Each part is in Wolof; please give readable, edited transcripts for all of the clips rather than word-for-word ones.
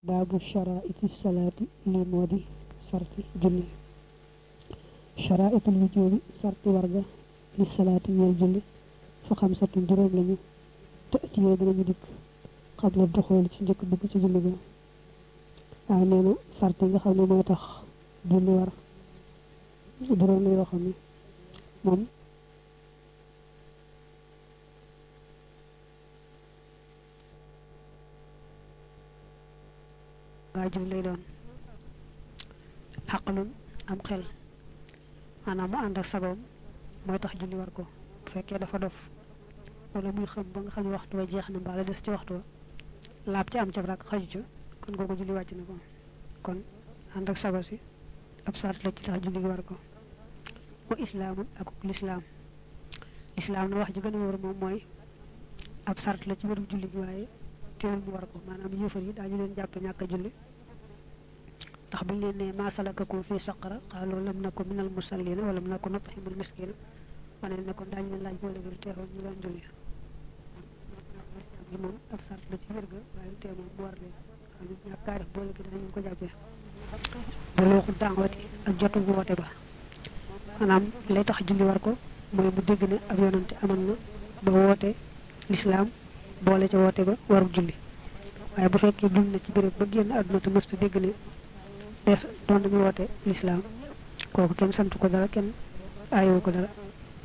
baabu sharaa'iti salaati li moo di sarti julli sharaa'itul wujuubi sarti warga li salaati ñeel julli fa xamsatu juróom lañu te ci yooyu dinañu dikk xabla duxool ci njëkk dugg ci julli ga waaye nee na sarti nga xam ne mooy tax julli war juróom la yoo xam ne moom waajib lay doon xaqalun am xel maanaam mu ànd ak sagoom mooy tax julli war ko bu fekkee dafa dof wala muy xam ba nga xam ne waxtu wa jeex na mbaa la des ci waxtu wa laab ci am ca rak xaju ca kon kooku julli wàcc na ko kon ànd ak sago si ab sart la ci tax julli gi war ko wa islaamun ak lislaam lislaam na wax ji gën a wóor moom mooy ab sart la ci wéru julli gi waaye teewul mu war ko maanaam yëfar yi daañu leen jàppe ñàkk a julli ndax buñ leen ne maa salakakum fii saqara qaalu lam naku minal musallina wa lam naku nut'imul miskina wane ne kon daañu leen laaj boole bi teewoon ñu doon julli li moom ab sart la ci wér ga waaye tee moom mu war leen xam ne ñàkk kaa def boole gi danañu ko jàppee bu looxu dàngwati ak jotu woote ba maanaam lay tax julli war ko mooy mu dégg ne ab yonante amoon na ba woote lislaam boole ca woote ba warul julli waaye bu fekkee dund na ci béréb ba génn àdduna te mësta dégg ne des doon nañu woote lislaam kooku kenn sant ko dara kenn aayowu ko dara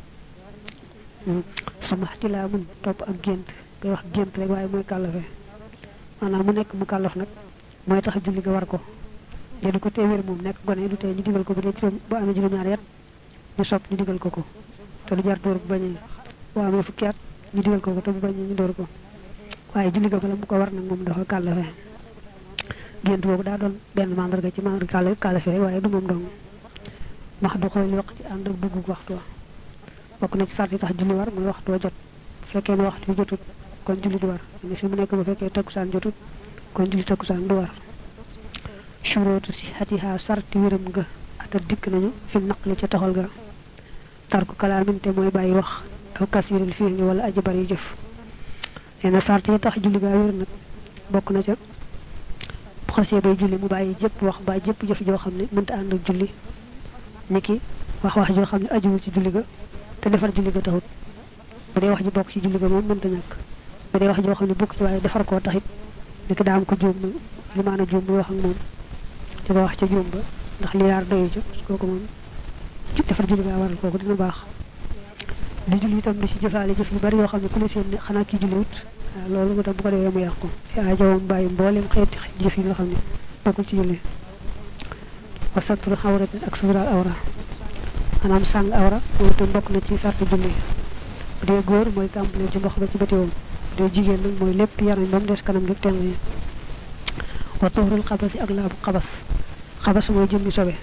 sama xtilaa mun topp ak gént koy wax gént rek waaye mooy kàllafe maanaam mu nekk mu kàllaf nag mooy tax julli ga war ko te du ko tee wér moom nekk gone du tee ñu digal ko bu dee juróom bu amee juróom-ñaari at ñu sopp ñu digal ko ko te du jar dóor bu bañee boo amee fukki at ñu digal ko ko te bu bañee ñu dóor ko waaye julli ga bala mu ko war nag moom dafa kàllafe gént boobu daa doon benn mandarga ci mandarga kàllafe rek waaye du moom dong max du xool waxtu ànd ak dugg waxtu wa bokk na ci sart yi tax julli war mooy waxtu wa jot bu fekkee ne waxtu wi jotut kon julli du war ne fi mu nekk bu fekkee takkusaan jotut kon julli takkusaan du war shuruutu sihhatiha sarti wéram nga ata dikk nañu fi naqli ca toxal ga tarku kalaaminte mooy bàyyi wax aw kasiril fi'li wala aji bari jëf nee na sart yi tax julli gaa wér nag bokk na ca bu xasee bay julli mu bàyyi jëpp wax ba jëpp jëf joo xam ne mënta ànd ak julli niki wax joo xam ne ajuwul ci julli ga te defar julli ga taxut bu dee wax ji bokk ci julli ga moom mënta ñàkk bu dee wax joo xam ne bokk ci waaye defar koo taxit niki daa am ko juum li maana juum bi wax ak moom te ba wax ca juum ba ndax li yaar doyu ca kooku moom defar julli gaa waral kooku dina baax di julli itam di ci jëfaale jëf yu bari yoo xam ne ku ne seen ne xanaa kii julliwut waaw loolu itam bu ko defee mu yàqu yaa jawam bàyyi mboolem xeeti jëf yi nga xam ne bokkul ci julli wa satru xawratin ak sutural awra maanaam sàng awra moom itam bokk na ci sartu julli bu dee góor mooy tàmbalee ci ndox ba ci bëtiwoom bu dee jigéen nag mooy lépp yaram ba mu des kanam gi teng yi wa tuhrul xabasi ak laabu xabas mooy jëmmi sobe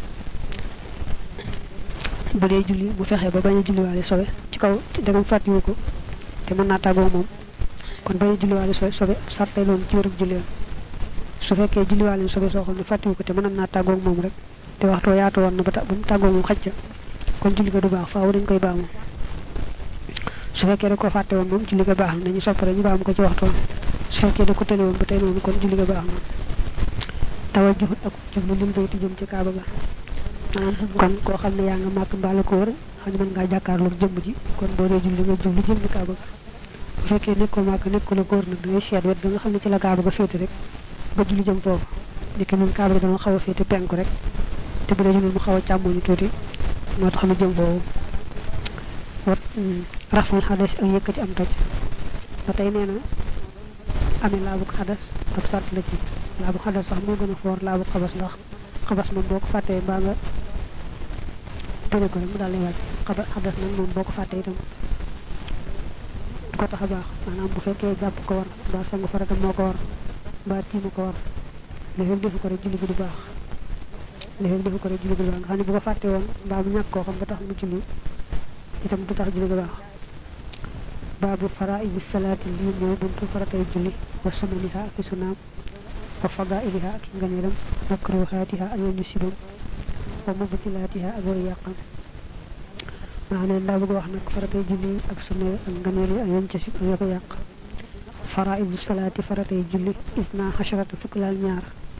bu dee julli bu fexee ba bañ a julliwaale sobe ci kaw dagam fàttiwu ko te mën naa tàggoo moom kon bañ a julliwaale sobe sartay loolu ci wérug julli su fekkee julliwaale sobe soo xam ne fàttiwu ko te mën naa tàggoo moom rek te waxtoo yaatu woon na ba mu tàggoo moom xaj ca kon julli ga du baax faaw dañ koy baamu su fekkee da ko fàtte woon moom julli ga baax na ñu soppare ñu baamu ko ci waxtoo su fekkee da ko tële woon ba tey noonu kon julli ga baax na tawajjuhut ak jublu lim bayti jëm ci kaaba ga kon koo xam ne yaa nga màkk mbaala ko wër xam ne mën ngaa jàkkaarloog jëmm ji kon boo dee julli nga jublu jëm ci kaaba ga bu fekkee nekkoo màkk nekkoo la ko wër nag da ngay seet wet ga nga xam ne ci la kaaba ga féete rek ba julli jëm foofu dikki moom kaaba ga dama xaw a féete penku rek te bu dee julli mu xaw a càmmoñu tuuti moo tax lu jëm foofu wat raful xadas ak yëkkati am toj ba tey nee na amee laabu xadas ab sart la ci laabu xadas sax moo gën a foor laabu xabas ndax xabas moom boo ko fàttee mbaa nga tere ko rek mu daal lay wàcc xadas nag moom boo ko fàttee itam du ko tax a baax maanaam bu fekkee jàpp ko war mbaa sangu farata moo ko war mbaa tiimu ko war léeg-léeg defu ko rek julli bi du baax léeg-léeg defu ko rek julli bi du baax nga xam ne bu ko fàttee woon mbaa mu ñàkk koo xam ba tax mu julli itam du tax julli bi baax baabu faraa'idi salaati lii mooy buntu faratay julli wa sunaniha ak sunaam wa fadaa'iliha ak nganeelam makruhaatiha ak ñu sibam wa mubtilaatiha ak way yàqam maanaam daa bëgg wax nag faratay julli ak sunna ak nganeel yi ak yoon ca sib ak yoo ko yàq faraidu salaati faratay julli isna xasharata fukk laal ñaar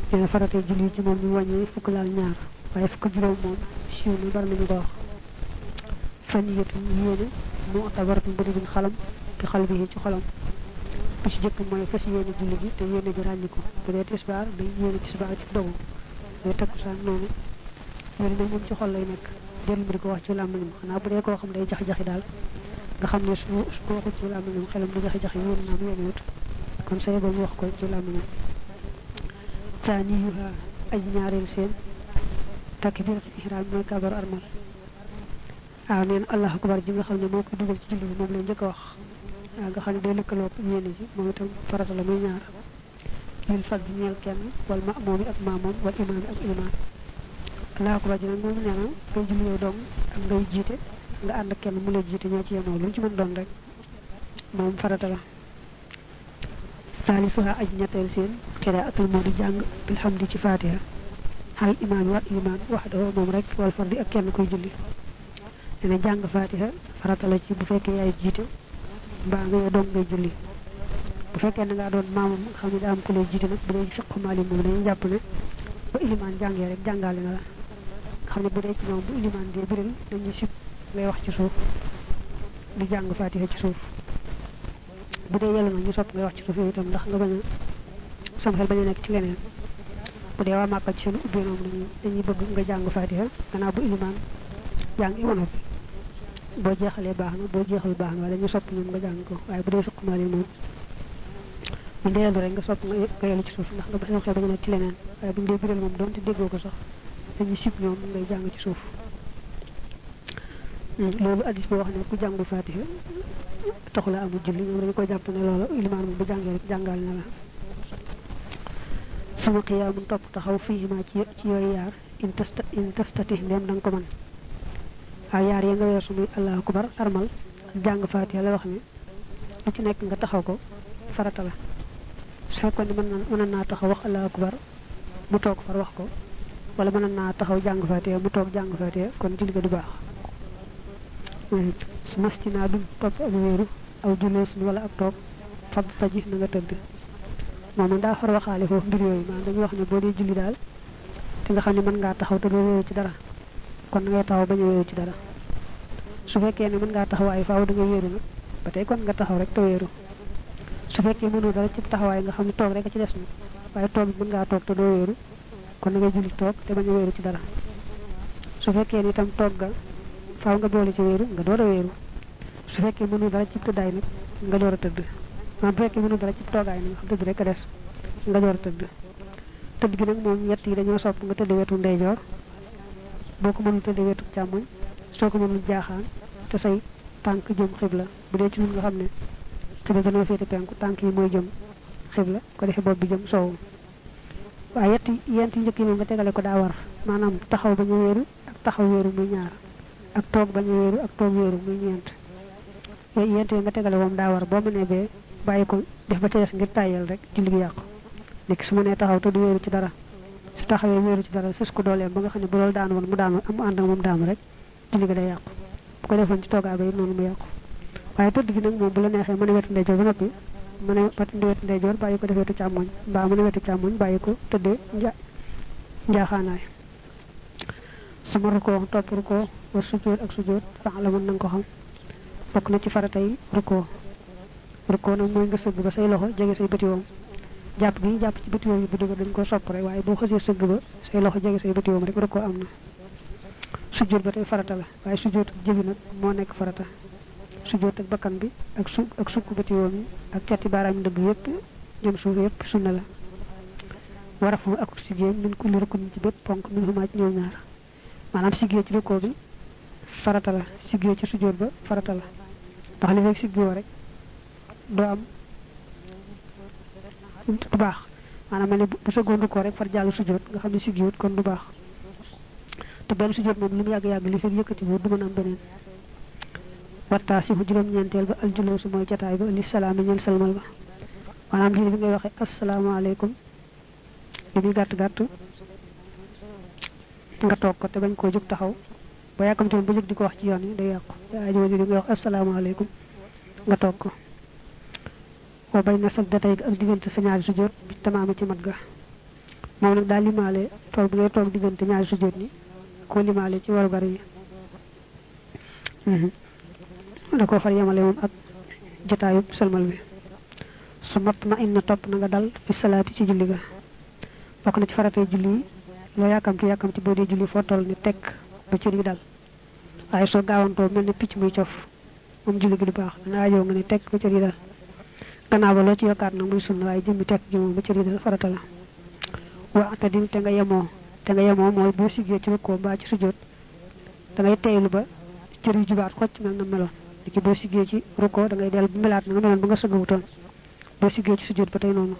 dina farate julli ci moom ñu wàññi fukk laal ñaar waaye fukk juróom moom siiw na bari nañu ko wax fan yëtu yéene mu tabaratu bu di xalam ci xal bi ci xolam bi ci jëkk mooy fas yéene julli gi te yéene bi ràññi ko bu dee tisbaar day yéene tisbaar ci dogu day takkusaan noonu yéene nag moom ci xol lay nekk jël bi di ko wax ci làmmiñam xanaa bu dee koo xam day jax-jaxi daal nga xam ne su ko waxul ci làmmiñam xelam di jax-jaxi yéen naam yéene wut kon say ba mu wax ko ci làmmiñam taaniyuha aj ñaareel seen takbiratul ihram mooy kabaru armal waaw neen allahu akbar ji nga xam ne moo ko dugal ci julli bi moom lay njëkk a wax waaw nga xam ne day lëkkaloo yéene ji moom itam farata la muy ñaar lil fag bi ñeel kenn wal ma'muumi ak maamoom wal imaam ak imaam allahu akbar ji nag moom nee na ngay julli yow dong ak ngay jiite nga ànd ak kenn mu lay jiite ñoo ci yemoo lu ci mën doon rek moom farata la salisuha aj ñetteel seen qiraatul moo di jàng bilhamdi ci fatiha xal imaam wa imaam waxdahu moom rek wal fardi ak kenn koy julli dina jàng fatiha farata la ci bu fekkee yaay jiite mbaa nga yow dong ngay julli bu fekkee na ngaa doon maamam nga xam ne daa am ku lay jiite nag bu dee ci fiqhu maalik moom dañuy jàpp ne ba ilimaan jàngee rek jàngaale na la nga xam ne bu dee ci ñoom bu ilimaan dee biral dañuy sib ngay wax ci suuf di jàng fatiha ci suuf bu dee yàlla na ñu sopp ngay wax ci suuf yooyu itam ndax nga bañ a sam xel bañ a nekk ci leneen bu dee waa Màkka ci seen ubbee noonu dañuy bëgg nga jàng fatiha gannaaw bu ilimaan jàng imono bi boo jeexalee baax na boo jeexal baax na waaye dañu sopp ñoom nga jàng ko waaye bu dee fiqhu maalik moom bu dee yàlla rek nga sopp nga yàlla ci suuf ndax nga sam xel bañ a nekk ci leneen waaye bu ñu dee biral moom doonte déggoo ko sax dañuy sib ñoom ngay jàng ci suuf loolu addis boo wax ne ku jàngul fatiha taxula amul julli ñoom dañu ko jàpp ne loolu ilimaan moom bu jàngee rek jàngal na la sama xiyaamun topp taxaw fii ma ci yooyu yaar in tastati ndem da nga ko mën waaw yaar ya nga weesu muy allahu akbar armal ak jàng fatiha la wax ne lu ci nekk nga taxaw ko farata la su fekkoon ne mën naa taxaw wax allahu akbar mu toog far wax ko wala mën naa taxaw jàng fatiha mu toog jàng fatiha kon julli ga du baax su mastinaa dum topp ak wéeru aw juloosun wala ak toog fab taji na nga tëdd moom daa far waxaale foofu mbir yooyu maanaam dañuy wax ne boo dee julli daal te nga xam ne mën ngaa taxaw te doo wéeru ci dara kon da ngay taxaw bañ a wéeru ci dara su fekkee ne mën ngaa taxawaay faaw da ngay wéeru nag ba tey kon nga taxaw rek te wéeru su fekkee mënoo dara ci taxawaay nga xam ne toog rek a ci des na waaye toog mën ngaa toog te doo wéeru kon da ngay julli toog te bañ a wéeru ci dara su fekkee ni itam toog ga faaw nga boole ci wéeru nga door a wéeru su fekkee mënoo dara ci tëddaay nag nga door a tëdd maanaam bu fekkee mënoo dara ci toogaay nag nga xam tëdd rek a des nga door a tëdd tëdd gi nag moom ñett yi dañoo sopp nga tëdd wetu ndeyjoor boo ko mënul tëdd wetu càmmoñ soo ko mënul jaaxaan te say tànk jëm xibla bu dee ci ñun nga xam ne xibla dañoo féete penku tànk yi mooy jëm xibla ko defee bopp bi jëm soowu waaye yent yi njëkk yi moom nga tegale ko daa war maanaam taxaw bañ a wéeru ak taxaw wéeru muy ñaar ak toog bañ a wéeru ak toog wéeru muy ñeent yooyu yent yi nga tegale moom daa war boo mënee bee bàyyi ko def ba ca des ngir tàyyal rek julli gi yàqu léegi su ma nee taxaw te du wéeru ci dara su taxawee wéeru ci dara sës ko dooleem ba nga xam ne bu loolu daan woon mu daanu am ànd ak moom daanu rek julli gi day yàqu bu ko defoon ci toogaa ba it noonu mu yàqu waaye tëdd gi nag moom bu la neexee mën a wetu ndeyjoor ba noppi mën a wetu ndeyjoor bàyyi ko def wetu càmmoñ mbaa mën a wetu càmmoñ bàyyi ko tëddee njaaxaanaay sama rukkoo topp rukkoo war sujjóot ak sujjóot fax la mën na nga ko xam bokk na ci faratay rukkoo nag mooy nga sëgg ba say loxo jege say bëtiwoom jàpp gi ñu jàpp ci bëtiwoom yi bu dëgër dañ ko sopp rek waaye boo xësee sëgg ba say loxo jege say bëtiwoom rek rukkoo am na sujjóot ba tey farata la waaye sujjóot ak jëbi nag moo nekk farata sujjóot ak bakkan bi ak sukk bëtiwoom yi ak cati baaraam yi ndëgg yëpp jëm suuf yëpp sunna la warafu ak sigéen min kulli rukun ci bépp ponk min xumaa ci ñoom ñaar maanaam siggee ci rukkoo bi farata la siggee ci sujjóot ba farata la ndax li fekk siggoo rek doo am du baax maanaam mel ne bu sëggoon rukkoo rek far jàll sujjóot nga xam ne siggiwut kon du baax te benn sujjóot moom lu mu yàgg-yàgg li fekk yëkkati bu du mën a am beneen wattaa si fu juróom-ñeenteel ba aljuloo su mooy jataay ba li salaami ñeel salmal ba maanaam lii bi ngay waxee asalaamaaleykum li muy gàtt-gàtt nga toog ko te bañ koo jóg taxaw ba yàkkamtoon ba jóg di ko wax ci yoon yi day yàqu ajo di ngay wax asalaamaaleykum nga toog ko wa bay na sag datay ak diggante sa ñaari sujjóot bi tamaami ci mat ga moom nag daal limaale toog bi ngay toog diggante ñaari sujjóot ni ko limaale ci warugar yi da ko far yemale moom ak jotaayu sëlmal bi su mat ma inna topp na nga dal fi salaati ci julli ga bokk na ci faratee julli loo yàkkamti boo dee julli foo toll ni tekk ba cër yi dal waaye soo gaawantoo mel ne picc muy cof moom julli gi du baax dana ajoo nga ne tekk ba cër yi dal gannaaw ba loo ci yokkaat nag muy sunna waaye jëmmi tekk gi moom ba cër yi dal farata la waxta dil te nga yemoo mooy boo siggee ci rukkoo mbaa ci sujjóot da ngay teylu ba cër yi jubaat xocc mel na meloon ki boo siggee ci rukkoo da ngay dellu bu melaat na nga meloon ba nga sëggawutoon boo siggee ci sujjóot ba tey noonu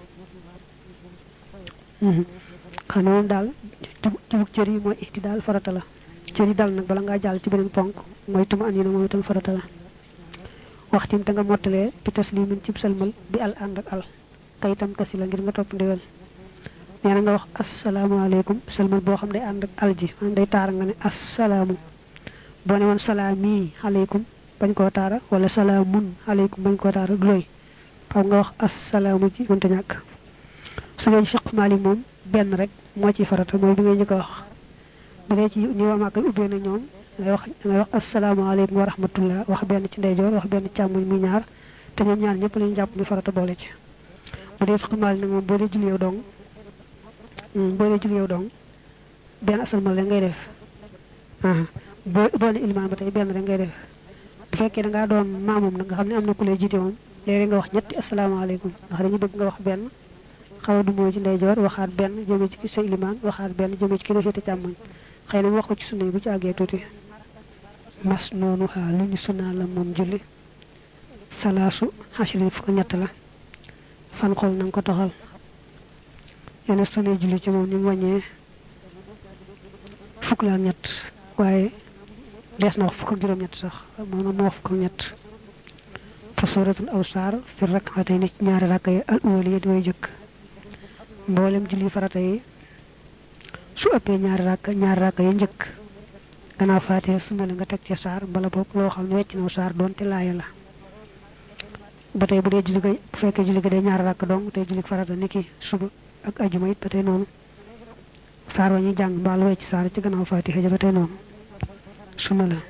xam ne moom daal jubug cër yi mooy ihtidaal farata la cër yi dal nag bala ngaa jàll ci beneen ponk mooy tuma an yi na moom itam farata la waxtim te nga mottalee bi taslimin cib salmal bi al ànd ak al kayitam kasi la ngir nga topp ndigal nee na nga wax asalaamaaleykum salmal boo xam day ànd ak al ji man day taara nga ne asalaamu boo ne woon salaami aleykum bañ koo taara wala salaamun aleykum bañ koo taara du looy xaw nga wax asalaamu ji mënta ñàkk su dee ci fiq maalik moom benn rek moo ciy farata mooy bi ngay njëkk a wax bu dee ci ñi waa koy ubbee na ñoom dangay wax asalaamaaleykum wa rahmatullah wax benn ci ndeyjoor wax benn càmmoñ muy ñaar te ñoom ñaar ñëpp lañu jàpp ni farata boole ci bu dee fiq maalik nag moom boo dee julli yow dong benn asalmal la ngay def boo ne ilmaan ba tey benn rek ngay def bu fekkee da ngaa doon maamum nag nga xam ne am na ku lay jiite moom léeg-léeg nga wax ñetti asalaamaaleykum ndax dañu bëgg nga wax benn xaw a du mooy ci ndeyjoor waxaat benn jëmee ci sa ilimaan waxaat benn jëmee ci ki la féete càmmoñ xëy na mu wax ko ci sunna yi bu ci àggee tuuti mas noonu xaa lu ñu sunna la moom julli salaasu xasri fukk ñett la fan xol na nga ko toxal yenn sunna julli ci moom ni mu wàññee fukk la ñett waaye dees na wax fukk ak juróom-ñett sax moom moo wax fukk ak ñett fa suratul aw saar fi rak'atay ni ci ñaari rakka yi al uwaliya di way jëkk mboolem julli farata yi su ëppee ñaari rakka yi njëkk gannaaw faatee sunna la nga teg ci saar mbala boog loo xam ne wecc na saar doonte laaya la ba tey bu dee julli ga bu fekkee julli ga day ñaari rakka dong tey julli farata niki suba ak ajuma it ba tey noonu saar wa ñuy jàng mbaalu wecc saar ci gannaaw faatiha ja ba tey noonu sunna la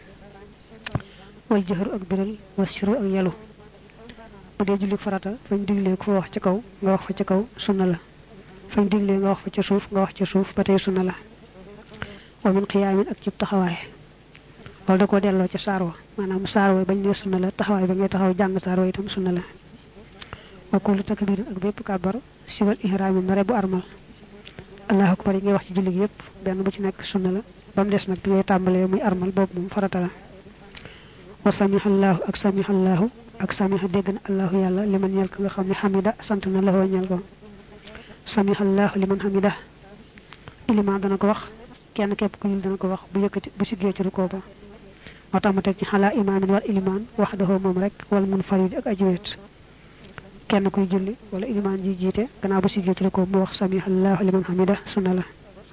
wal jëxëru ak biral wasiru ak yelu bu dee julli farata fañ diglee ku fa wax ca kaw nga wax fa ca kaw sunna la fañ diglee nga wax fa ca suuf nga wax ca suuf ba tey sunna la wa min qiyaamin ak cib taxawaay wala da koo delloo ca saar wa maanaam saar wa bañ ne sunna la taxawaay ba ngay taxaw jàng saar wa itam sunna la wa kullu takbirin ak bépp kàbbar siwal ihraami nare bu armal allahu akbar yi ngay wax ci julli gi yépp benn bu ci nekk sunna la ba mu des nag bi ngay tàmbalee muy armal boobu moom farata la wa samihallahu ak samiha dégg na allahu yàlla liman ñeel ko nga xam ne xamida sant na la ñeel ko samihallahu liman xamida iliman dana ko wax kenn képp ku yul dana ko wax bu yëkkati bu siggee ci rukoo ba moo tax ma teg ci xalaa imaamin wal iliman wax daxoo moom rek wal munfarid ak ajiwet kenn kuy julli wala iliman ji jiite gannaaw bu siggee ci rukoo mu wax samihallahu liman xamida sunna la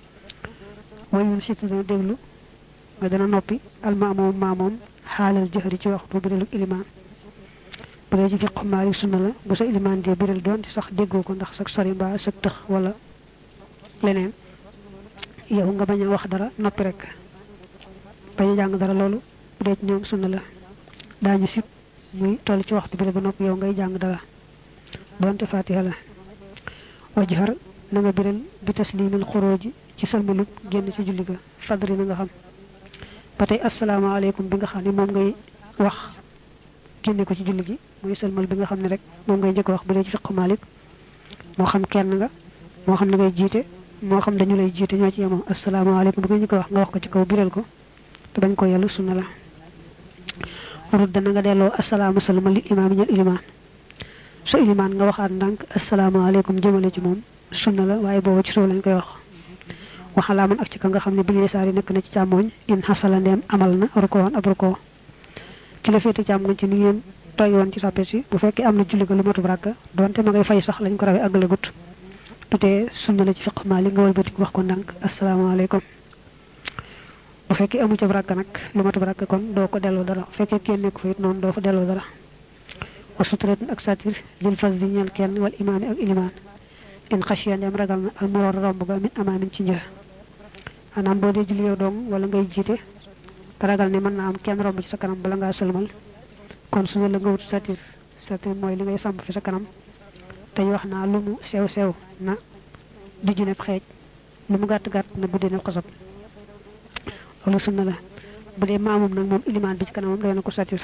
wayun situ dana déglu nga dana noppi almaamoom maamoom xaalal jëxëri ci waxtu biral iliman bu dee ci fiq maalik sunna la bu sa iliman dee biral doon ci sax déggoo ko ndax sax sori mbaa sax tëx wala leneen yow nga bañ a wax dara noppi rek bañ a jàng dara loolu bu dee ci ñoom sunna la daañu sib muy toll ci waxtu biral ba noppi yow ngay jàng dara doonte fatiha la wajhar na nga biral bi taslimil xuróoji ci salmalub génn ci julli ga fadri na nga xam ba tey asalaamaaleykum bi nga xam ne moom ngay wax génne ko ci julli gi muy salmal bi nga xam ne rek moom ngay njëkk wax bu dee ci fiqh Maalik moo xam kenn nga moo xam ne ngay jiite moo xam dañu lay jiite ñoo ci yemoo asalaamaaleykum bi nga njëkk wax nga wax ko ci kaw biral ko te bañ ko yellu sunna la warut dana nga delloo asalaamu salama li imaam ñal ilimaan so ilimaan nga waxaat ndànk asalaamaaleykum jëmale ci moom sunna la waaye booba ci soo lañ koy wax waxalaa man ak ci ka nga xam ne bilee saar yi nekk na ci càmmooñ in xasala ndeem amal na rukoo woon ab rukoo ki la féete càmmooñ ci ni ngeen tooy woon ci sàppe si bu fekkee am na julli ga lu matub ràkka donte ma ngay fay sax lañ ko rawee àggalagut du tee sunna la ci fiq Maalik nga walbatiku wax ko ndànk asalaamaaleykum bu fekkee amu ca ràkka nag lu matub ràkka kon doo ko delloo dara bu fekkee kenn nekk fa it noonu doo fa delloo dara wa suturatun ak satir lil fas di ñeel kenn wal imaani ak ilimaan in khashiya dem ragal na al muror romb ga min amamin ci njëx anam bo de julli yow dong wala ngay jité ragal ni man na am kenn romb ci sa kanam bala nga selmal kon suñu la nga wut satir moy li ngay samp fi sa kanam tay wax na lu mu sew sew na du jineb xej lu mu gatt gatt na budene xosop lolu sunna la budé mamum nak mom iliman bi ci kanamam doyna ko satir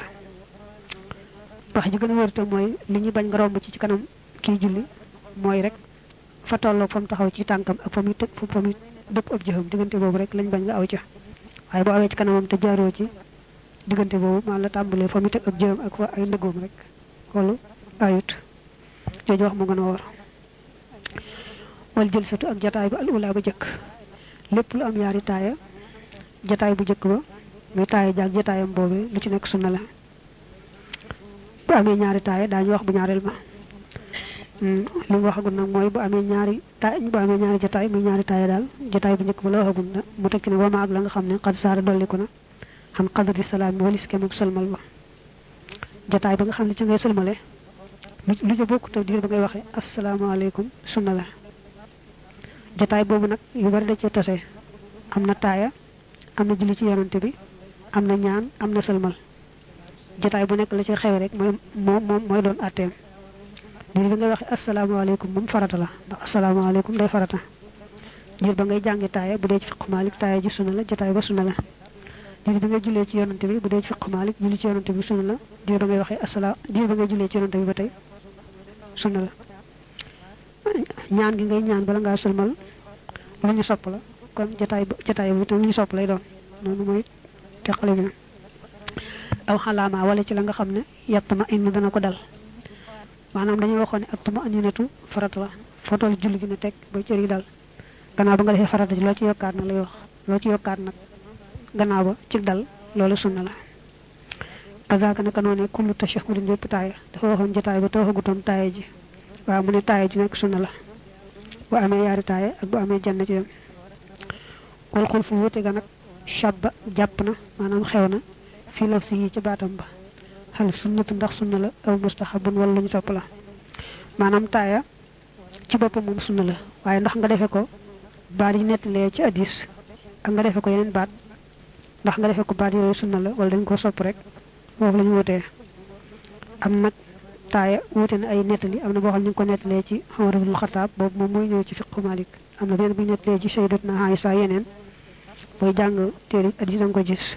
wax ji gëna wërta moy li ñi bañ nga romb ci kanam ki julli moy rek fa tollo fam taxaw ci tankam ak famuy tek fu famuy depp ab jëhum digënté bobu rek lañ bañ nga aw ci waye bo awé ci kanamam te jaaro ci digënté bobu ma la tambalé famuy tek ab jëhum ak fa ay ndëgum rek lolu ayut jojo wax mo gëna wor wal jëlsatu ak jotaay bu al ula ba jëk lepp lu am yaari taaya jotaay bu jëk ba muy taaya jak jotaayam bobé lu ci nek sunna la bu amé ñaari taaya dañu wax bu ñaarel ba li waxagun nak moy bu amé ñaari taay bu amé ñaari jotaay muy ñaari taaya dal jotaay bu ñëk ba la waxagun na mu tekki ne wama ak la nga xamné qad saara dolliku na xam qadri salam walis kem ak salmal ba jotaay ba nga xamné ci ngay salmalé lu ci bokku taw diir ba ngay waxé assalamu alaykum sunna la jotaay bobu nak yu bari da ci tassé amna taaya amna julli ci yonante bi amna ñaan amna salmal jotaay bu nek la ci xew rek moy doon atem diir ba ngay waxé assalamu alaykum mum farata la ndax assalamu alaykum day farata diir ba ngay jàngi taaya bu dé ci fiqh malik taaya ji sunna la jotaay ba sunna la diir ba ngay julé ci yonante bi bu dé ci fiqh malik julli ci yonante bi sunna la diir ba ngay waxé assalamu diir ba ngay julé ci yonante bi batay sunna la ñaan gi ngay ñaan bala nga sulmal lu ñu sopp la kon jotaay bu tam ñu sopp lay doon nonu moy tekkale bi aw halama wala ci la nga xamne yattama inu dana ko dal manam dañu waxone ak tuma aninatu farata la fotol julli gi ne tek ba ci ri dal gannaaw ba nga defé farata ci lo ci yokkat na lay wax lo ci yokkat nak gannaaw ba ci dal lolu sunna la kazaka naka noné kullu tashahhudin jopp taaya dafa waxon jotaay ba tawaguton taaya ji wa mu ne taaya ji nek sunna la bu amé yaari taaya ak bu amé jann ci dem wal khulfu wote ga nak shabba jappna manam xewna fi lafsi ci batam ba hal sunnatu ndax sunna la aw mustahabun wala ñu top la manam taaya ci bopam mom sunna la waye ndax nga defé ko baat yi netlé ci hadith ak nga defé ko yenen baat ndax nga defé ko baat yoy sunna la wala dañ ko sopp rek fofu lañu woté am nak taaya woté na ay netali amna bo xam ñu ko netlé ci Umar ibn Khattab bobu mom moy ñew ci fiqh Malik amna ben bu netlé ci sayyidatuna Aisha yenen boy jang téré hadith nga ko gis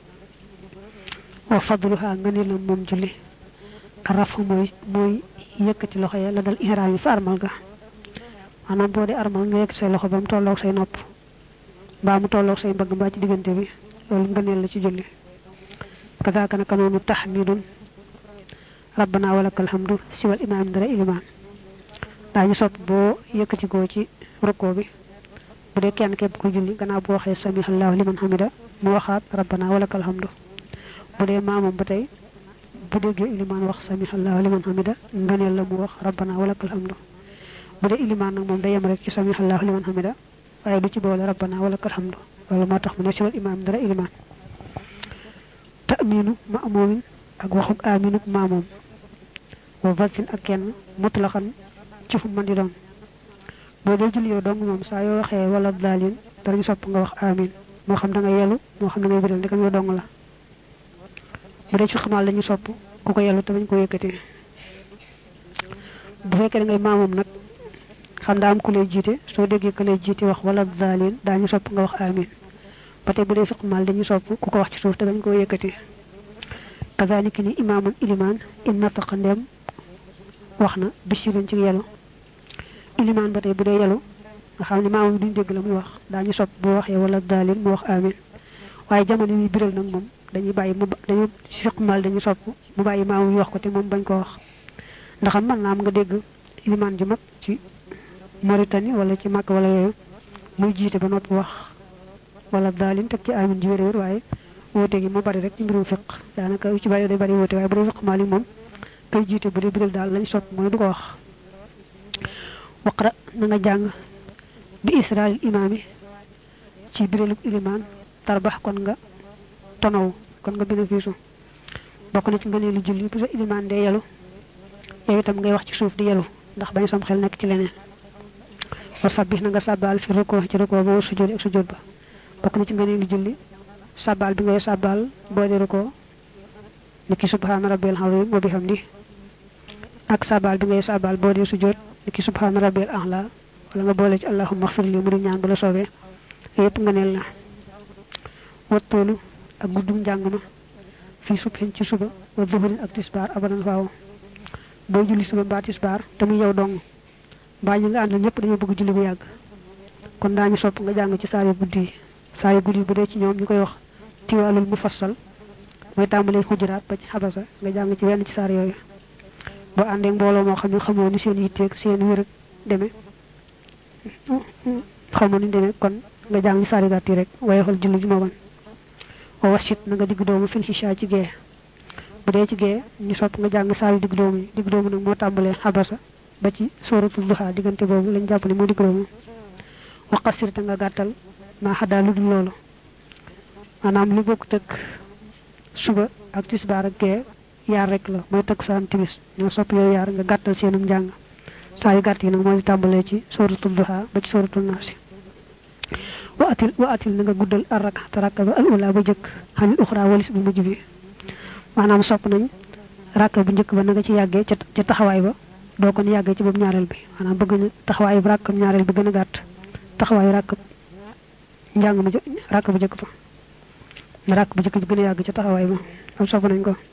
wa fadluha nganila mom julli arafu moy yëkëti loxo ya la dal ihram yi fa armal ga manam bo di armal nga yëkëti say loxo bam tollok say nopp ba mu tollok say mbagg ba ci digënté bi lolu nganel la ci julli kadaka na kanonu tahmidun rabbana walakal hamdu siwal imam dara ilman dañu sopp bo yëkëti ko ci ruko bi bu dé kenn képp ko julli gannaaw bo waxé samihallahu liman hamida mu waxat rabbana walakal hamdu bu dé mamam batay bu déggé iliman wax samihallahu liman hamida nganel la mu wax rabbana walakal hamdu bu dé iliman nak mom day yam rek ci samihallahu liman hamida waye du ci boole rabbana walakal hamdu wala motax mu ne ci wal imam dara iliman ta'minu ma'mumin ak waxuk aminu ma'mum wa vatin ak kenn mutlaqan ci fu man di doon bo dé julli yow dong mom sa yo waxé wala dalin dañu sopp nga wax amin mo xam da nga yelu mo xam da ngay biral ndikam yo dong la bu dé ci xamal lañu sopp ku ko yelu te bañ ko yëkëti bu fekké ngay mamum nak xam da am ku lay jité so déggé ku lay jité wax wala dalin dañu sopp nga wax amin paté bu dé fiq mal dañu sopp ku ko wax ci suuf te bañ ko yëkëti kazalika ni imamul iliman inna taqandem waxna bishirin ci yelu iliman batay bu dé yelu nga xamni mamum duñ dégg la muy wax dañu sopp bu waxé wala dalin mu wax amin waye jamono yi biral nak mom dañuy bayyi mu dañu fiq mal dañu sopp mu bayyi mamum wax ko te mom bañ ko wax ndax man na am nga dégg iliman ju mak ci Mauritanie wala ci Makka wala yoy muy jité ba nopp wax wala dalin tek ci amin ji wër waye wote gi mo bari rek ci mbirum fiq danaka ci bari day bari wote waye bu fiq malik mom kay jité bu biral dal lañ sopp moy du ko wax waqra na nga jang bi israel imami ci biraluk iliman tarbax kon nga tonaw kon nga bénéfice bokku na ci ngene lu julli bu iliman de yalu yow itam ngay wax ci suuf di yalu ndax bañ sam xel nek ci leneen wa sabbih na nga sabbal fi ruko ci ruko bo sujud ak sujud ba bokk na ci ngene li julli sabbal bi ngay sabbal bo di ruko niki subhana rabbil azim wa bihamdi ak sabbal bi ngay sabbal bo di sujud niki subhana rabbil a'la wala nga bolé ci allahumma ighfir li mu di ñaan bu la soobé yépp ngeenel la wattolu ak guddum jangma fi subhin ci suba wa dhuhrin ak tisbar abadan faaw bo julli suba ba tisbar tamu yow dong ba ñu nga and ñepp dañu bëgg julli bu yagg kon dañu sopp nga jang ci saari guddi bu dé ci ñoom ñukoy wax tiwalul mufassal moy tambalé hujurat ba ci habasa nga jang ci wenn ci saar yoy bo andé mbolo mo xamni xamoo ni seen yitté ak seen wër démé xamoo ni démé kon nga jang ci saari gatti rek waye xol julli ji mo ban o wasit na nga digg doomu fil hisha ci gé bu dé ci gé ñu sopp nga jang saari digg doomu nak mo tambalé habasa ba ci suratul duha digënté bobu lañ japp ni mo digg doomu wa qasirta nga gattal ma hada lu dul lolu manam lu bokk tek suba ak tisbar ak gé yaar rek la mo tek san timis ñu sopp yow yaar nga gattal seenum jang sa yu gatt yi nak mo tambalé ci suratul duha ba ci suratul nas wa atil nga guddal ar-rak'ata al ula ba jëk hanil ukhra walis bu mujj bi manam sopp nañ rakka bu ñëk ba nga ci yagge ci taxaway ba do ko yagge ci bob ñaaral bi manam bëgg ñu taxaway bu rakkam ñaaral bi gëna gatt taxaway rakk njang ma rakk bu jëk fa rakk bu jëk bi gëna yagge ci taxaway ba am sopp nañ ko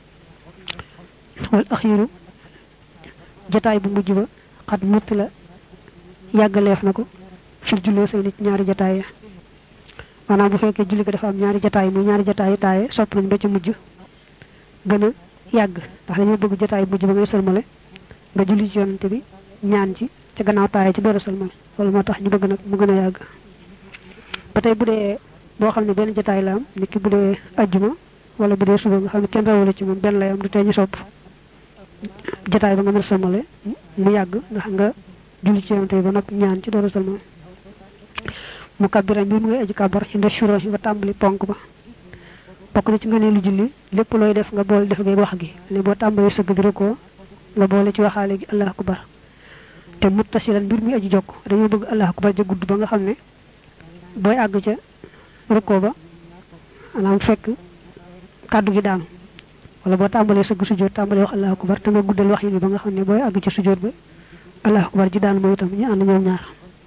wal akhiru jotaay bu mujj ba xat mutla yagaleef nako fi jullo sey nit ñaari jotaay ya manam bu fekke julli ko dafa am ñaari jotaay mu ñaari jotaay taaye sopp nañ ba ci mujj gëna yagg ndax dañu bëgg jotaay mujj ba ngay selmalé nga julli ci yonante bi ñaan ci ci gannaaw taaye ci doora selmal wala motax ñu bëgg nak mu gëna yagg batay bu dé bo xamni ben jotaay la am niki bu dé aljuma wala bu dé suba nga xamni kenn rawul ci mom ben lay am du té ñu sopp jotaay ba nga mëna selmalé mu yagg ndax nga julli ci yonante ba nak ñaan ci doora selmal mukabbiran bi mu ngay aji kabar ci ndashuro ci ba tambali ponk ba bokk na ci ngene lu julli lepp loy def nga bol def ngay wax gi ne bo tambali seug bi reko nga bolé ci waxale gi allah akbar te muttasilan bir mi aji jokk dañu bëgg allah akbar ja gudd ba nga xamne boy ag ca reko ba anam fekk kaddu gi daanu wala bo tambali seug sujud tambali wax allah akbar te nga guddal wax yi ba nga xamne boy ag ci sujud ba allah akbar ji daanu moy tam ñi and ñoom ñaar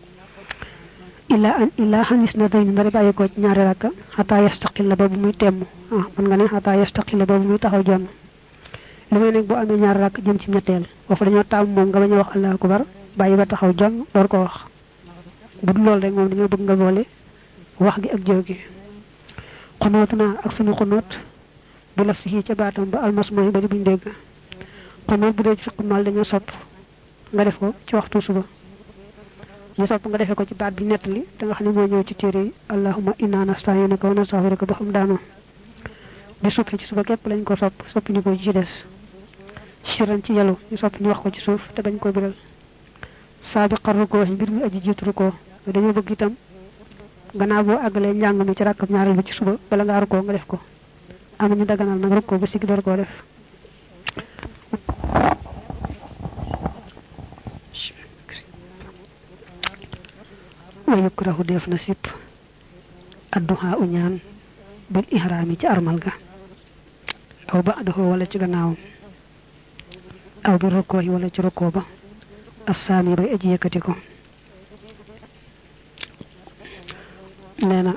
illa hanis na tay ndare baye ko ñaari rakka hatta yastaqil ba bu muy tem man nga ne hatta yastaqil ba bu muy taxaw jonn limay nek bu amé ñaari rakk jëm ci ñettel wa fa dañu tam mom nga bañu wax allah akbar baye ba taxaw jonn door ko wax bu dul lol rek mom dañu bëgg nga bolé wax gi ak jëw gi xonotuna ak sunu xonot bu la ci ci batam ba almasmoy ba di buñ dégg xonot bu dé ci fiqh mal dañu sopp nga def ko ci waxtu suba ñu sopp nga defé ko ci baat bi netali te nga xamni mo ñew ci téré allahumma inna nasta'inuka wa nastaghfiruka ba xam daano di sopp ci suba képp lañ ko sopp ñu ko ci dess shiran ci yalu ñu sopp ñu wax ko ci suuf te bañ ko biral sabiqar ruko mbir mi aji jitu ruko dañu bëgg itam gannaaw bo agalé njàng mi ci rakam ñaaral bi ci suba bala nga ruko nga def ko am ñu daganal nak ruko ba sigi door ko def ويكره ديف نسيب الدعاء ñaan bil ihrami ci armal ga aw ba'dahu wala ci gannaaw aw bi roko wala ci roko ba asami bay aji yëkëti ko neena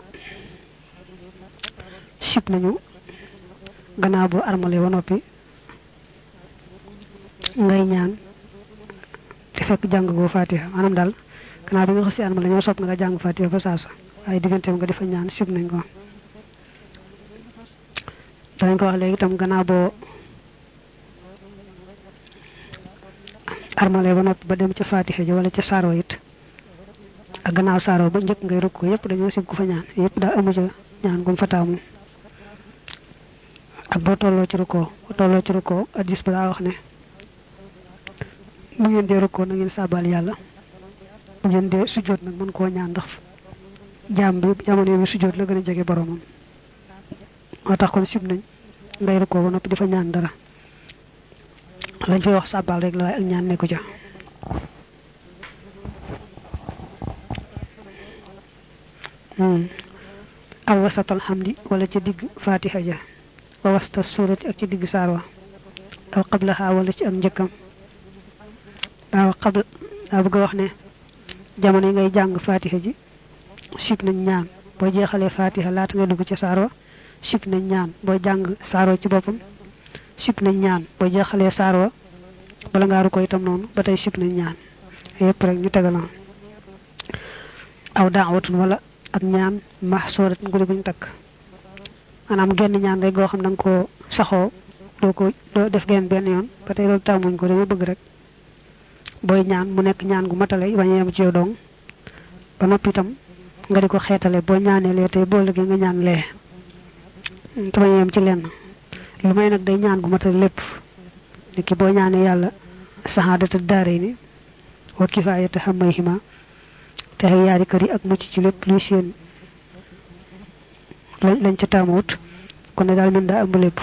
sip nañu gannaaw bo armalé wa nopi ngay ñaan te fekk jang go fatiha manam dal kana bi nga xassi anam lañu sopp nga jang fatiha fa sasa ay digënté nga defa ñaan sip nañ ko dañ ko wax légui tam gana bo armalé ba nopi ba dem ci fatiha ji wala ci saro yit ak gannaaw saro ba ñëk ngay rukku yépp dañu sip ku fa ñaan yépp da amu ci ñaan gum fatamu ak bo tollo ci rukko hadis ba wax ne mu ngeen de rukko na ngeen sabal yalla bu ngeen de sujud nak mën ko ñaan ndax jaam bi jamono bi sujud la gëna jégué boromam motax kon sib nañ ngay rukko ba nopi difa ñaan dara lañ fay wax sabal rek la ak ñaan neeku ja aw wasatal hamdi wala ci digg fatiha ja wa wasta surati ak ci digg sarwa aw qablaha wala ci ak njëkkam daaw qabl daa bëgg wax ne jamono yi ngay jàng fatiha ji sip nañ ñaan boo jeexalee fatiha laata nga dugg ci sarwa sip nañ ñaan boo jàng sarwa ci boppam sip nañ ñaan boo jeexalee sarwa bala nga ru ko itam noonu ba tey sip nañ ñaan yépp rek ñu tegalon aw da'watun wala ak ñaan mahsurat ngul buñ tak manam genn ñaan rek go xam dang ko saxo do def genn ben yoon ba tey loolu tamuñ ko dama bëgg rek boy ñaan mu nekk ñaan gu matale bañ yam ci yow dong ba noppi itam nga diko xétalé bo ñaané lé tay bo légui nga ñaan lé te bañ yam ci lenn lu may nak day ñaan gu matale lépp niki bo ñaané yalla sahadatu daarayni wa kifayatu hamayhima te yaari kër yi ak mucc ci lépp luy seen lañ ci tamut kon daal mën daa ëmb lépp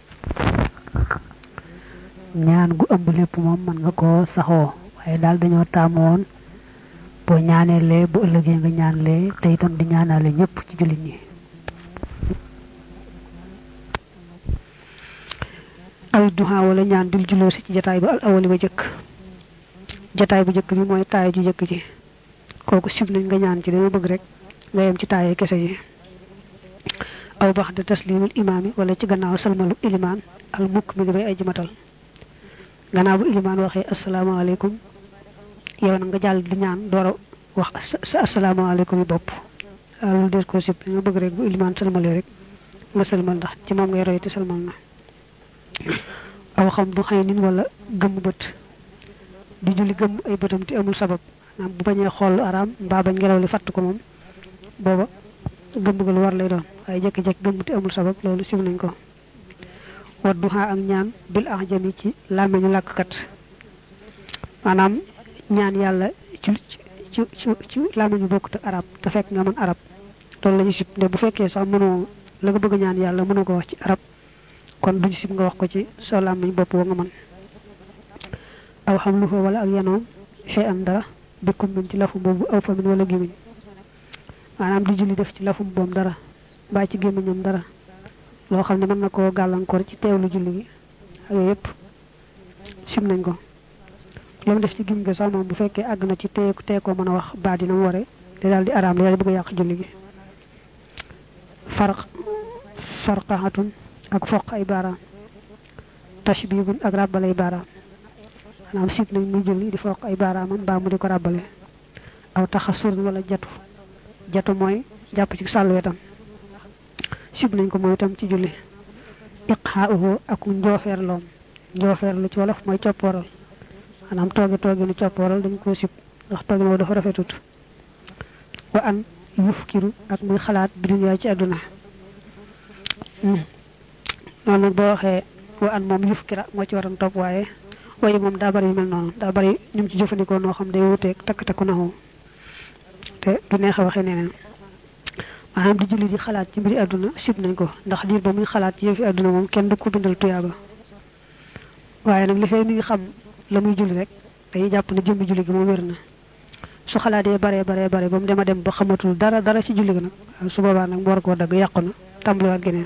ñaan gu ëmb lépp moom man nga ko saxoo waaye daal dañoo taamu woon boo ñaanee lee bu ëllëgee nga ñaan lee te itam di ñaanaale ñëpp ci jullit ñi aw duha wala ñaan bil juloo si ci jataay ba al awali ba jëkk jataay bu jëkk bi mooy taay ju jëkk ji koku sib nañ nga ñaan ci dama bëgg rek nga yam ci taayé kessé ji aw ba'da taslimul imami wala ci gannaaw salmalu iliman al mukmil bay ay jimatal gannaaw bu iliman waxé assalamu alaykum yow nga jall di ñaan doora wax assalamu alaykum bop lu des ko sib nga bëgg rek bu iliman salmalé rek nga salmal ndax ci mom ngay roy te salmal na aw xam du xaynin wala gëm bëtt di julli gëm ay bëtam te amul sabab bu bañé xol aram ba bañ ngelaw li fatt ko mom boba gëmbugal war lay doon ay jek jek gëmbuti amul sabab lolu sim nañ ko wadduha ak ñaan bil ahjami ci lamañu lak kat manam ñaan yalla ci lamañu bokku arab ta fek nga man arab lolu lañu sip de bu fekke sax mëno la nga bëgg ñaan yalla mëno ko wax ci arab kon duñu sip nga wax ko ci so lamañ bop nga man aw hamluhu wala ak yano shay'an dara bikum min ci lafu bobu aw fa min wala gemiñ manam di julli def ci lafu bom dara ba ci gemiñam dara lo xamne man nako galankor ci teewlu julli gi ak yépp sim nañ ko lam def ci gim ga sax mom bu fekke ag na ci té ko mëna wax ba dina waré té dal di aram la bëgg yaq julli gi farqahatun ak foq ay bara tashbihun ak rabalay bara manam sip nañ mu julli di foq ay baramam ba mu di ko rabalé aw taxassur wala jatu moy japp ci sallu wetam sip nañ ko moy tam ci julli iqha'uhu ak njooferlom njooferlu ci wolof moy cioporal manam toge ni cioporal dañ ko sip ndax toge mo dafa rafetut wa an yufkiru ak muy xalaat bi dunya ci aduna non nak bo waxe wa an mom yufkira mo ci waran top waye waye mom da bari mel non da bari ñum ci jëfandiko no xam day wuté tak tak na te du neex waxe neneen manam di julli di xalaat ci mbiri aduna sip nañ ko ndax dir ba muy xalaat ci yefi aduna mom kenn du ko bindal tuyaba waye nak li fay mi ngi xam la muy julli rek day japp ne jëmbi julli gi mo wërna su xalaatee bare bam dema dem ba xamatul dara ci julli gi nak su boba nak war ko dag yaquna tambali wat geneen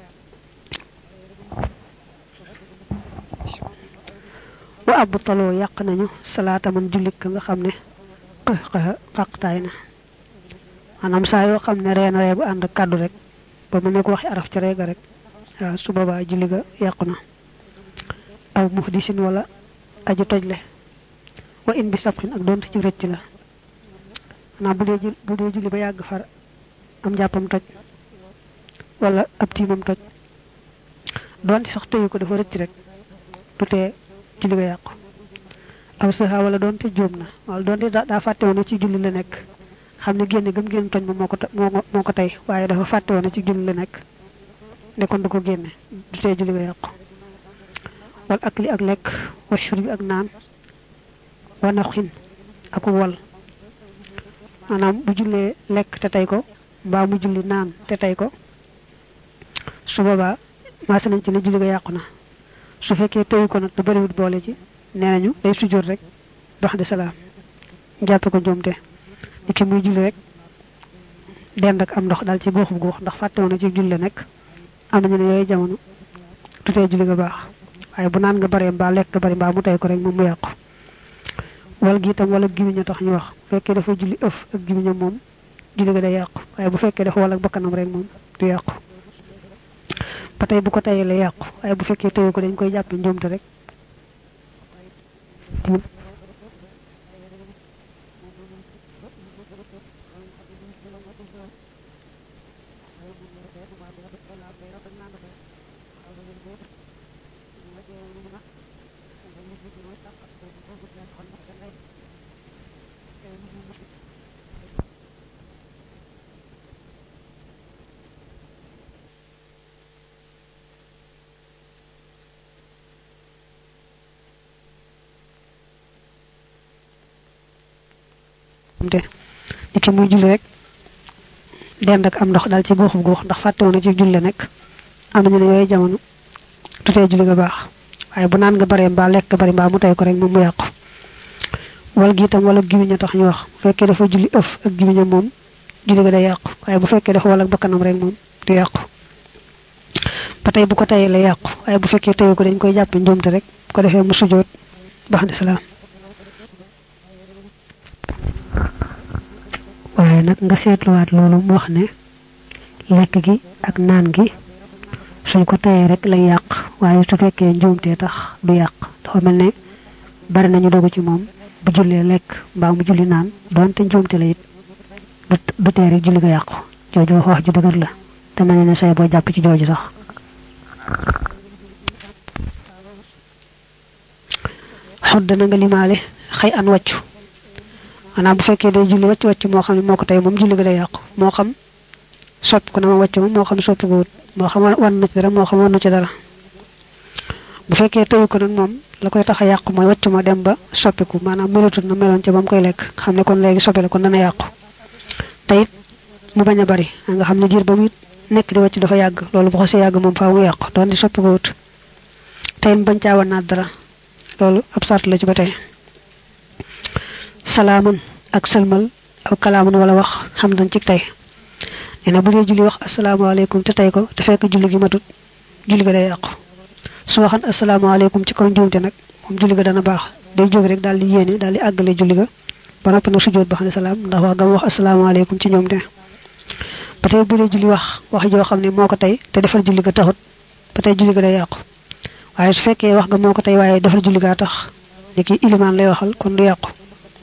wa abtalu yaq nañu salata man julli ka nga xamne qaqtayna manam sa yo xamne reena reegu and kaddu rek ba mu ne ko waxi araf ci reega rek su boba julli ga yaquna aw muhdisin wala aji tojle wa in bi sabqin ak donte ci recc la na bu de julli ba yag far am jappam toj wala ab timam toj donte sax teyu ko dafa recc rek tuté julli ga yaq aw saha wala donte jomna wala donte da faté wona ci julli la nek xamne genn gam genn togn moko tay waye dafa faté wona ci julli la nek ne kon du ko genn du té julli ga yaq wal akli ak lek wa shurbi ak naan wa nakhin ak wol manam bu julle lek te tay ko ba mu julli naan te tay ko su boba ma sa nañ ci ne julli ga yaquna su fekke tay ko nak du bari wut boole ci nenañu day sujud rek bax de salam japp ko jomte dikki muy julli rek dend ak am ndox dal ci goxum gox ndax fàtte woon ci julle nek am nañu ne yooyu jamono du tee julli ga baax waaye bu naan nga bare mbaa lekk bari mbaa mu tey ko rek moom mu yàqu wal gi itam wala gimiña tax ñu wax fekkee dafa julli ëf ak gimiña moom julli ga day yàqu waaye bu fekkee dafa wala bakkanam rek moom du yàqu ba tey bu ko tayee la yàqu waaye bu fekkee teyee ko dañ koy jàppe njuumte rek ci muy julli rek dend ak am ndox dal ci goxum gox ndax fàtte woon ci julle nek am nañu ne yooyu jamono du tee julli ga baax waaye bu naan nga bare mbaa lekk bari mbaa mu tey ko rek moom mu yàqu wal gi itam wala gimiña tax ñu wax fekkee dafa julli ëf ak gimiña moom julli ga day yàqu waaye bu fekkee dafa wala bakkanam rek moom du yàqu ba tey bu ko tayee la yàqu waaye bu fekkee teyee ko dañ koy jàppe njuumte rek bu ko defee mu sujjoot baax salaam waaye nag nga seetluwaat loolu mu wax ne lekk gi ak naan gi suñ ko tayee rek lay yàq waaye su fekkee njuumtee tax du yàq dafa mel ne bari nañu dogu ci moom bu jullee lekk mbaa mu julli naan doonte njuumte la it du tee rek julli ga yàqu jooju wax ju dëgër la te mel ne say boo jàpp ci jooju sax xodd na nga limaale xëy an wàccu ana bu fekkee day julli waccu moo xam ne moo ko tey moom julli ga day yàqu moo xam soppi ko na ma wàccu moo xam soppi ko wut moo xam wan na ci dara moo xam wanu ci dara bu fekkee teyu ko nag moom la koy tax a yàqu mooy wàccu ma dem ba soppiku maanaam melatut na meloon ca ba mu koy lekk xam ne kon léegi soppi la kon dana yàqu te it mu bañ a bari nga xam ne diir ba mu nekk di wàccu dafa yàgg loolu bu xasee yàgg moom faaw mu yàqu doon di soppi ko wut te it bañ caa wanaat dara loolu ab sart la ci ba tey salaaman ak salmal aw kalaaman wala wax xam dañ ci tey neena bu dee julli wax asalaamaaleykum te tey ko te fekk julli gi matut julli ga day yàqu su waxan asalaamaaleykum ci kaw njuumte nag moom julli ga dana baax day jóg rek daal di yéene daal di àggale julli ga ba noppi nag sujjóot ba xam ne salaam ndax wax gam wax asalaamaaleykum ci ñoom de ba tey bu dee julli wax joo xam ne moo ko tey te defar julli ga taxut ba tey julli ga day yàqu waaye su fekkee wax ga moo ko tey waaye defar julli ga tax ni ki ilimaan lay waxal kon du yàqu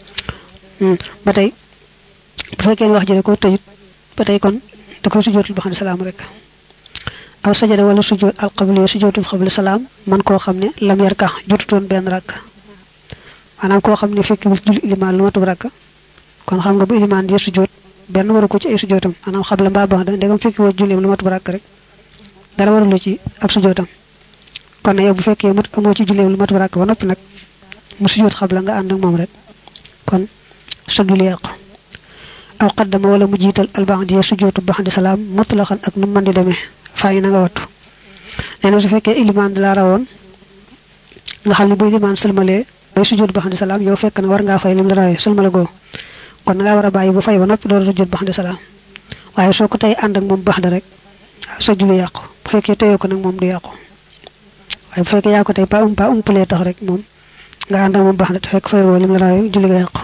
ba tey bu fekkee wax ji ko tëjut ba tey kon da koy sujjóotul ba xam ne salaam rek aw sajada wala sujjóot alqabli sujjóotul qabli salaam man koo xam ne lam yarka jotutoon benn rakk maanaam koo xam ne fekk bu julli ilimaan lu matub rakk kon xam nga bu ilimaan di sujjóot benn waru ko ci ay sujjóotam maanaam xabla mbaa baax da ndegam fekk woo julli lu matub rakk rek dara warul ci ab sujjóotam kon yow bu fekkee amoo ci julli lu matub rakk ba noppi nag mu sujjóot xabla nga ànd ak moom rek kon sa julli yàqu aw qaddama wala mu jiital alba'di sujjóotu ba'di salaam mutlaqan ak nu mën di demee fay na nga wattu neena su fekkee ilimaan la rawoon nga xam ne bu ilimaan sëlmalee bay sujjóot ba'di salaam yow fekk na war ngaa fay lim la rawee sëlmala goo kon nga war a bàyyi bu fay ba noppi door sujjóot ba'di salaam waaye soo ko tey ànd ak moom baax da rek sa julli yàqu bu fekkee teyoo ko nag moom du yàqu waaye bu fekkee yaa ko tey pa umpalee tax rek moom nga ànd ak moom baax da te fekk fay woo lim la rawee julli nga yàqu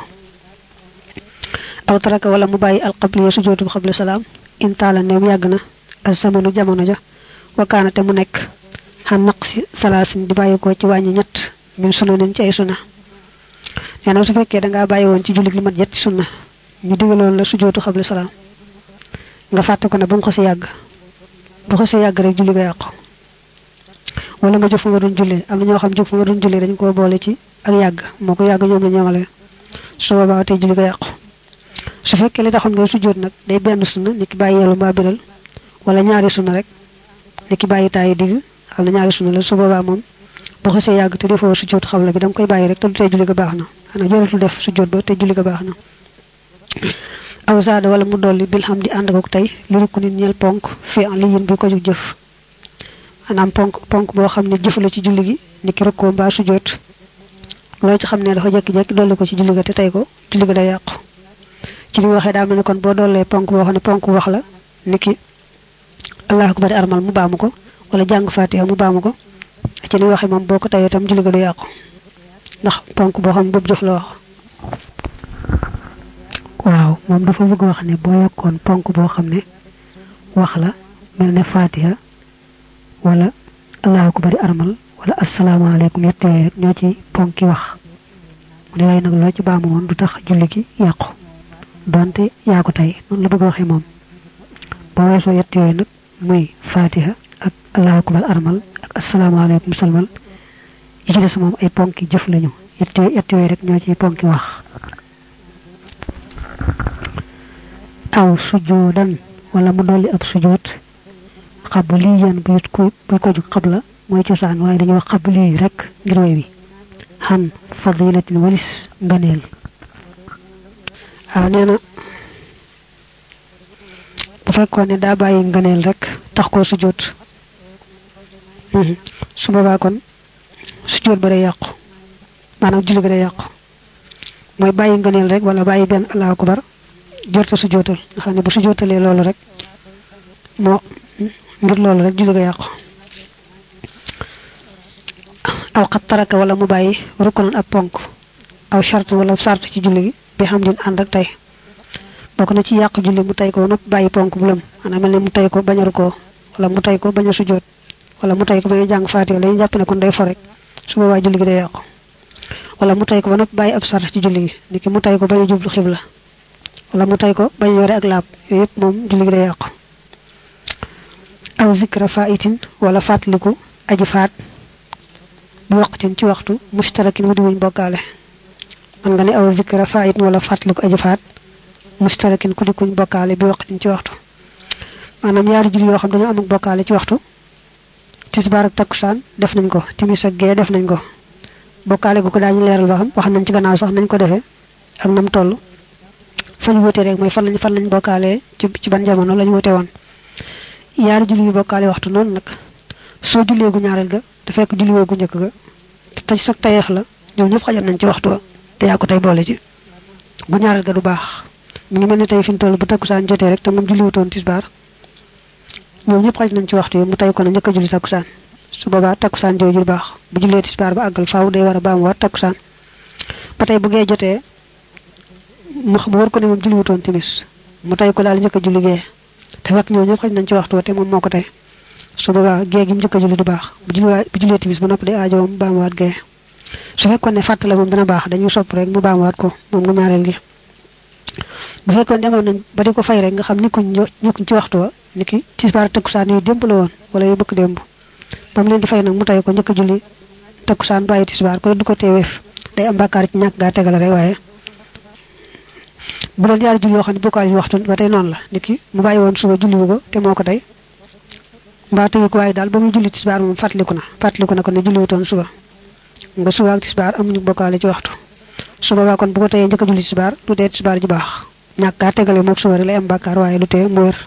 aw taraka wala mu bàyyi alqabli sujjóotu qabli salaam intaala neem yàgg na az-zamanu jamono ja wakaana te mu nekk xan naqsi salaasin di bàyyi ko ci wàññi ñett min sunanin ci ay sunna neena su fekkee da ngaa bàyyi woon ci jullit li mat yetti sunna ñu digaloon la sujjóotu qabli salaam nga fàtte ko ne ba mu xasee yàgg bu xasee yàgg rek julli ga yàqu wala nga jóg fa nga doon jullee am na ñoo xam jóg fa nga doon jullee dañ ko boole ci ak yàgg moo ko yàgg ñoom la ñoomale su boobaa tey julli ga yàqu su fekkee li taxoon ngay sujjóot nag day benn sunna niki bàyyi yelu mbaa biral wala ñaari sunna rek niki bàyyi taayi digg xam na ñaari sunna la su boobaa moom bu xasee yàgg te defoo sujjóot xabla bi da nga koy bàyyi rek te du tey julli ga baax na ana jaratul def sujjóot ba te julli ga baax na aw zaada wala mu dolli bil xam di ànd ak tey li rukku nit ñeel ponk fi li yin bi ko jug jëf maanaam ponk boo xam ne jëf la ci julli gi niki rukkoo mbaa sujjóot loolu ci xam ne dafa jekki-jekki dolli ko ci julli ga te tey ko julli ga day yàqu ci li waxe da melni kon bo dolé ponk bo xamne ponk wax la niki allahu akbar armal mu baamu ko wala jang fatiha mu baamu ko ci li waxe mom boko tay tam julli ga du yaqku ndax ponk bo xam bob jox la wax waaw mom dafa bëgg wax ne bo yokkon ponk bo xamne wax la melne fatiha wala allahu akbar armal wala assalamu alaykum yett yoy rek ñoo ci ponki wax mu ne way nak lo ci baamu won du tax julli gi yaqku donte ya ko tay non la bëgg waxe mom bo weso yett yoy nak muy fatiha ak allahu akbar armal ak assalamu alaykum salmal yi ci dess mom ay ponki jëf lañu yett yoy rek ñoo ci ponki wax aw sujudan wala mu doli ab sujud qabliyan bu ko juk qabla moy ciosan way dañu wax qabli rek ngir way wi han fadilatin walis nganel neena bu fekkone da bayyi nganel rek tax ko sujud su baba kon sujud bare yaqku manam julli ga yaqku moy bayyi nganel rek wala bayyi ben allahu akbar jorta sujudal xane bu sujudale lolu rek mo ngir lolu rek julli ga yaqku aw qataraka wala mu bayyi rukunan ab ponk aw shart wala shart ci julli gi bi hamdin and ak tay bokku na ci yaq julli mu tay ko nop bayyi ponk bu lam ana melni mu tay ko bañaru ko wala mu tay ko baña sujud wala mu tay ko baña jang fatiha lay japp ne kon day fo rek su boba julli gi day yaq wala mu tay ko ba nop bayyi ab shart ci julli gi niki mu tay ko baña jublu xibla wala mu tay ko bañ yoré ak laab yépp mom julli gi day yaq aw zikra fa'itin wala fatliku aji faat bu waqtin ci waxtu mushtarakin wudi wuñ bokale man nga ni aw zikra fa'it wala fatliku aji faat mushtarakin ku di kuñ bokale bi waqtin ci waxtu manam yaari julli yo xam dañu am ak bokale ci waxtu tisbar ak takusan def nañ ko timis ak ge def nañ ko bokale gu ko dañu leral ba xam wax nañ ci gannaaw sax nañ ko defé ak nam tollu fañ wote rek moy fan lañ bokale ci ban jamono lañ wote won yaari julli yu bokale waxtu non nak so julle gu ñaaral ga da fekk julli wo gu ñëk ga tay sax tayex la ñoom ñëpp xajal nañ ci waxtu te ya ko tay boole ci gu ñaaral ga du baax mi ngi melni tay fiñ tollu bu takusan jotté rek te mom julli wuton tisbar ñoom ñëpp xaj nañ ci waxtu mu tay ko na ñëk julli takusan su boba takusan joju baax bu julle tisbar ba agal faaw day wara baam war takusan ba tay bu gee jotté mu xam war ko ne mom julli wuton timis mu tay ko dal ñëk julli gee te fekk ñoom ñëpp xaj nañ ci waxtu te mom moko tay su boba gee gi mu ñëk julli du baax bu julle timis ba nopp day aajo baam waat gee su fekkon ne fatale mom dana baax dañu sopp rek mu baam waat ko mom gu ñaarel gi bu fekkon demon nañ ba diko fay rek nga xam ni kuñ ci waxtu niki tisbar takusan yu demb la won wala yu bëkk demb bam leen di fay nak mu tay ko ñëk julli takusan baye tisbar ko du ko téwé day am bakkar ci ñak ga tégal rek waye bu doon yaari julli yo xamni bokal waxtu ba tay non la niki mu baye won suba julli ko té moko tay mba tay ko waye dal ba mu julli tisbar mu fatliku na ko ne julli wuton suba nga suba ak tisbar amuñu bokal ci waxtu suba ba kon bu ko tay ñëk julli tisbar du té tisbar ji baax ñak ga tégalé mok suba rek lay am bakkar waye lu té mu wër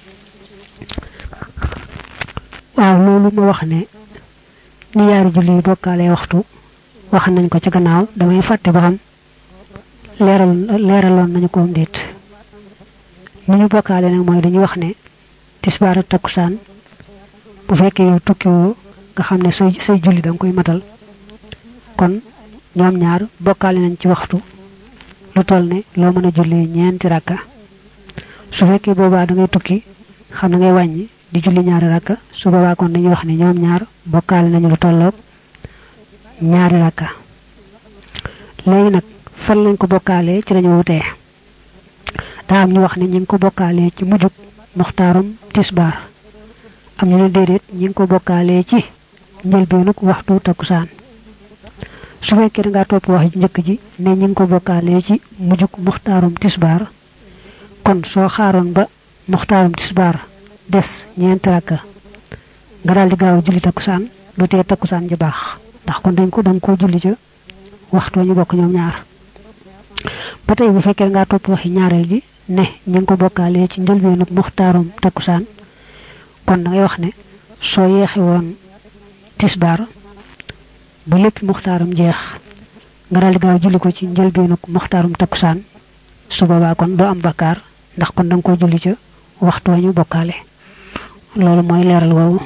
waaw lolu ma wax ne ni yaari julli bokale waxtu wax nañ ko ci gannaaw damay fatte ba xam leralon nañu ko ndet ni ñu bokale nak moy dañuy wax ne tisbar ak takusan bu fekke yow tukki wo nga xamne say julli dang koy matal kon ñoom ñaar bokale nañ ci waxtu lu toll ne lo mëna julli ñeenti rakka su fekke boba da ngay tukki xam na ngay wañi di julli ñaari rakka su boba kon dañuy wax ne ñoom ñaar bokale nañu lu tollok ñaari rakka légui nak fan lañ ko bokale ci lañu wuté da am ñu wax ne ñing ko bokale ci mujuk muxtarum tisbar am ñu dédét ñing ko bokale ci ñël bi nak waxtu takusan su fekkee da nga top wax ñëk ji ne ñing ko bokale ci mujuk muxtarum tisbar kon so xaron ba muxtarum tisbar des ñent rakka nga dal di gaaw julli takusan du té takusan ji baax ndax kon dañ ko julli ci waxtu ñu bok ñom ñaar batay bu fekkee nga top waxi ñaarel ji ne ñing ko bokale ci ndel bi nak muxtarum takusan kon da ngay wax ne so yexi won tisbar bu lepp muxtarum jeex nga dal di gaaw julli ko ci ndel bi nak muxtarum takusan su boobaa kon doo am bakkaar ndax kon da nga ko julli ca waxtu wa ñu bokkaale loolu mooy leeral woowu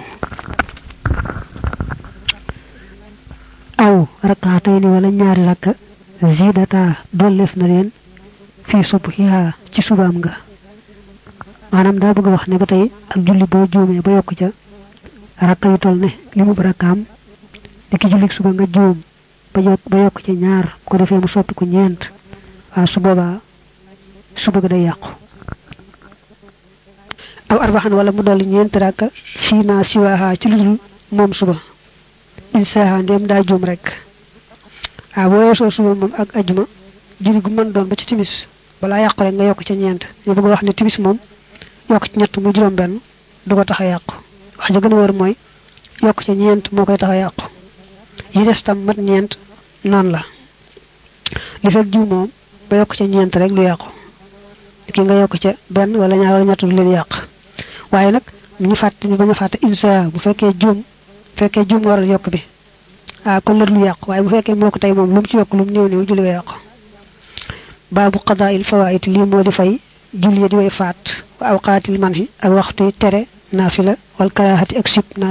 aw rakkaatay ni wala ñaari rakka zidata dollef na leen fii subhiha ci subaam nga maanaam daa bëgg wax ne ba tey ak julli boo juumee ba yokk ca rakka yu toll ne li mu rakkaam di ki julli suba nga juum ba yokk ca ñaar ko defee mu soppi ko ñeent waaw su boobaa suba ga day yàqu aw arbaxan wala mu dolli ñeent rakka fii ma siwaaha ci ludul moom suba insaaha ndéem daa juum rek waaw boo weesoo suba moom ak ajuma julli gu mën doon ba ci timis balaa yàqu rek nga yokk ca ñeent ñu bëgg wax ne timis moom yokk ci ñett mu juróom benn du ko tax a yàqu wax ja gën a wër mooy yokk ca ñeent moo koy tax a yàqu yi des tam mat ñeent noonu la li fekk juum moom ba yokk ca ñeent rek lu yàqu ki nga yokk ca benn wala ñaar wala ñett du leen yàq waaye nag ñu bañ a fàtte insa bu fekkee juum waral yokk bi kon la lu yàqu waaye bu fekkee moo ko tey moom lu mu ci yokk lu mu néew néew julli nga yàqu baabu qadaa'il fawaa'id lii moo di fay julli di way faat wa awqaatil manhi ak waxtu tere naafila wal karaahati ak sib